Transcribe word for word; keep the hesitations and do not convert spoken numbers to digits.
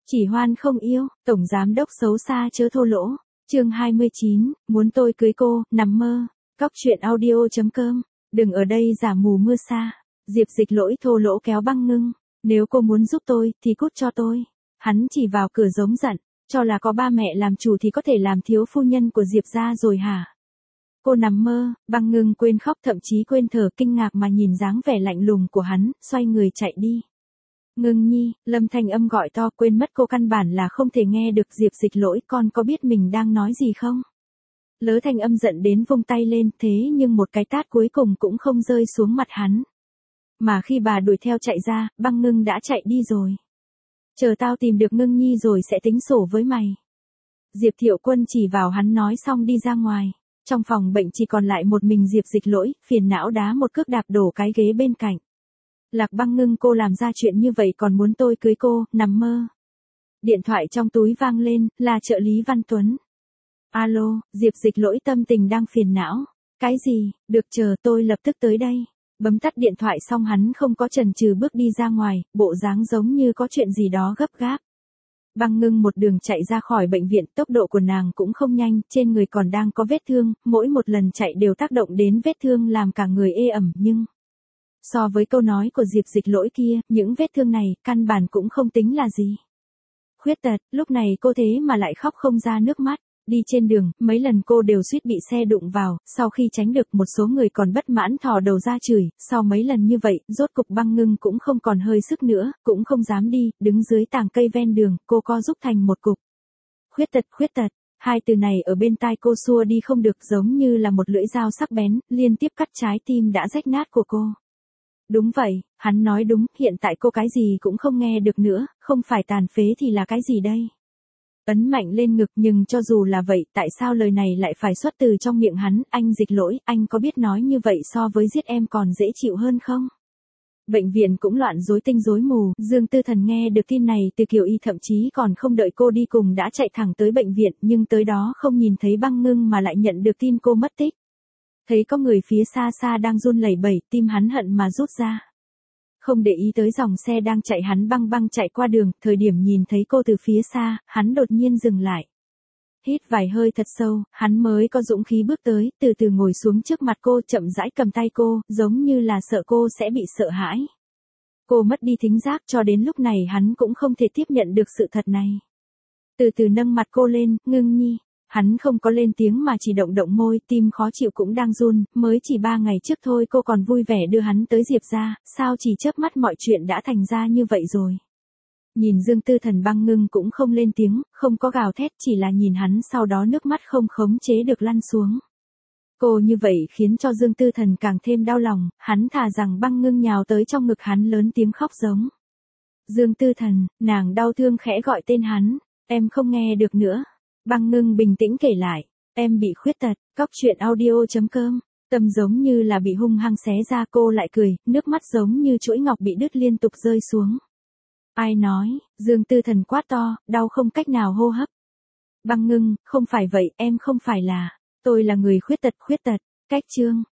Chỉ hoan không yêu, tổng giám đốc xấu xa chớ thô lỗ. Chương hai mươi chín, muốn tôi cưới cô, nằm mơ. Cóc truyện audio chấm com. Đừng ở đây giả mù mưa sa. Diệp Dịch Lỗi thô lỗ kéo Băng Ngưng. Nếu cô muốn giúp tôi, thì cút cho tôi. Hắn chỉ vào cửa giống giận. Cho là có ba mẹ làm chủ thì có thể làm thiếu phu nhân của Diệp gia rồi hả? Cô nằm mơ. Băng Ngưng quên khóc, thậm chí quên thở, kinh ngạc mà nhìn dáng vẻ lạnh lùng của hắn, xoay người chạy đi. Ngưng nhi, Lâm Thanh Âm gọi to, quên mất cô căn bản là không thể nghe được. Diệp Dịch Lỗi, con có biết mình đang nói gì không? Lớ Thanh Âm giận đến vung tay lên, thế nhưng một cái tát cuối cùng cũng không rơi xuống mặt hắn. Mà khi bà đuổi theo chạy ra, Băng Ngưng đã chạy đi rồi. Chờ tao tìm được Ngưng nhi rồi sẽ tính sổ với mày. Diệp Thiệu Quân chỉ vào hắn nói xong đi ra ngoài. Trong phòng bệnh chỉ còn lại một mình Diệp Dịch Lỗi, phiền não đá một cước đạp đổ cái ghế bên cạnh. Lạc Băng Ngưng, cô làm ra chuyện như vậy còn muốn tôi cưới cô, nằm mơ. Điện thoại trong túi vang lên, là trợ lý Văn Tuấn. Alo, Diệp Dịch Lỗi tâm tình đang phiền não. Cái gì, được, chờ tôi lập tức tới đây. Bấm tắt điện thoại xong hắn không có chần chừ bước đi ra ngoài, bộ dáng giống như có chuyện gì đó gấp gáp. Băng Ngưng một đường chạy ra khỏi bệnh viện, tốc độ của nàng cũng không nhanh, trên người còn đang có vết thương, mỗi một lần chạy đều tác động đến vết thương làm cả người ê ẩm, nhưng so với câu nói của Diệp Dịch Lỗi kia, những vết thương này, căn bản cũng không tính là gì. Khuyết tật, lúc này cô thế mà lại khóc không ra nước mắt. Đi trên đường, mấy lần cô đều suýt bị xe đụng vào, sau khi tránh được một số người còn bất mãn thò đầu ra chửi, sau mấy lần như vậy, rốt cục Băng Ngưng cũng không còn hơi sức nữa, cũng không dám đi, đứng dưới tàng cây ven đường, cô co rúm thành một cục. Khuyết tật, khuyết tật, hai từ này ở bên tai cô xua đi không được, giống như là một lưỡi dao sắc bén, liên tiếp cắt trái tim đã rách nát của cô. Đúng vậy, hắn nói đúng, hiện tại cô cái gì cũng không nghe được nữa, không phải tàn phế thì là cái gì đây? Ấn mạnh lên ngực, nhưng cho dù là vậy, tại sao lời này lại phải xuất từ trong miệng hắn? Anh Dịch Lỗi, anh có biết nói như vậy so với giết em còn dễ chịu hơn không? Bệnh viện cũng loạn rối tinh rối mù, Dương Tư Thần nghe được tin này từ Kiều Y thậm chí còn không đợi cô đi cùng đã chạy thẳng tới bệnh viện, nhưng tới đó không nhìn thấy Băng Ngưng mà lại nhận được tin cô mất tích. Thấy có người phía xa xa đang run lẩy bẩy, tim hắn hận mà rút ra. Không để ý tới dòng xe đang chạy, hắn băng băng chạy qua đường, thời điểm nhìn thấy cô từ phía xa, hắn đột nhiên dừng lại. Hít vài hơi thật sâu, hắn mới có dũng khí bước tới, từ từ ngồi xuống trước mặt cô, chậm rãi cầm tay cô, giống như là sợ cô sẽ bị sợ hãi. Cô mất đi thính giác, cho đến lúc này hắn cũng không thể tiếp nhận được sự thật này. Từ từ nâng mặt cô lên, Ngưng nhi. Hắn không có lên tiếng mà chỉ động động môi, tim khó chịu cũng đang run, mới chỉ ba ngày trước thôi cô còn vui vẻ đưa hắn tới Diệp gia, sao chỉ chớp mắt mọi chuyện đã thành ra như vậy rồi. Nhìn Dương Tư Thần, Băng Ngưng cũng không lên tiếng, không có gào thét, chỉ là nhìn hắn, sau đó nước mắt không khống chế được lăn xuống. Cô như vậy khiến cho Dương Tư Thần càng thêm đau lòng, hắn thà rằng Băng Ngưng nhào tới trong ngực hắn lớn tiếng khóc giống. Dương Tư Thần, nàng đau thương khẽ gọi tên hắn, em không nghe được nữa. Băng Ngưng bình tĩnh kể lại, em bị khuyết tật, cóc truyện audio chấm com, tâm giống như là bị hung hăng xé ra, cô lại cười, nước mắt giống như chuỗi ngọc bị đứt liên tục rơi xuống. Ai nói? Dương Tư Thần quát to, đau không cách nào hô hấp. Băng Ngưng, không phải vậy, em không phải là, tôi là người khuyết tật, khuyết tật, cách chương.